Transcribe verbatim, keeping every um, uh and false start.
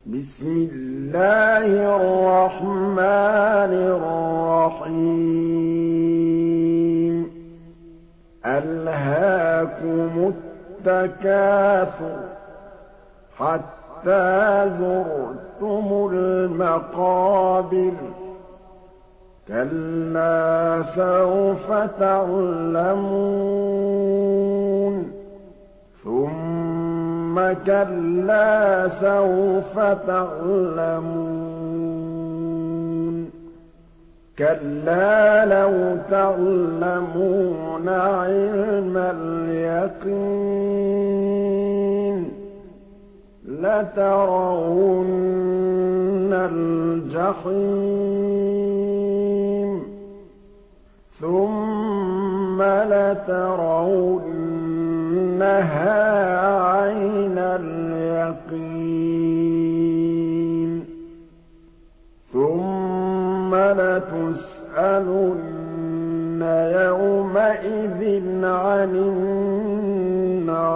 بسم الله الرحمن الرحيم ألهاكم التكاثر حتى زرتم المقابر كلا سوف تعلمون ثم كلا سوف تعلمون كلا لو تعلمون علم اليقين لترون الجحيم ثم لترونها عين اليقين ثم لتسألن يومئذ عن النعيم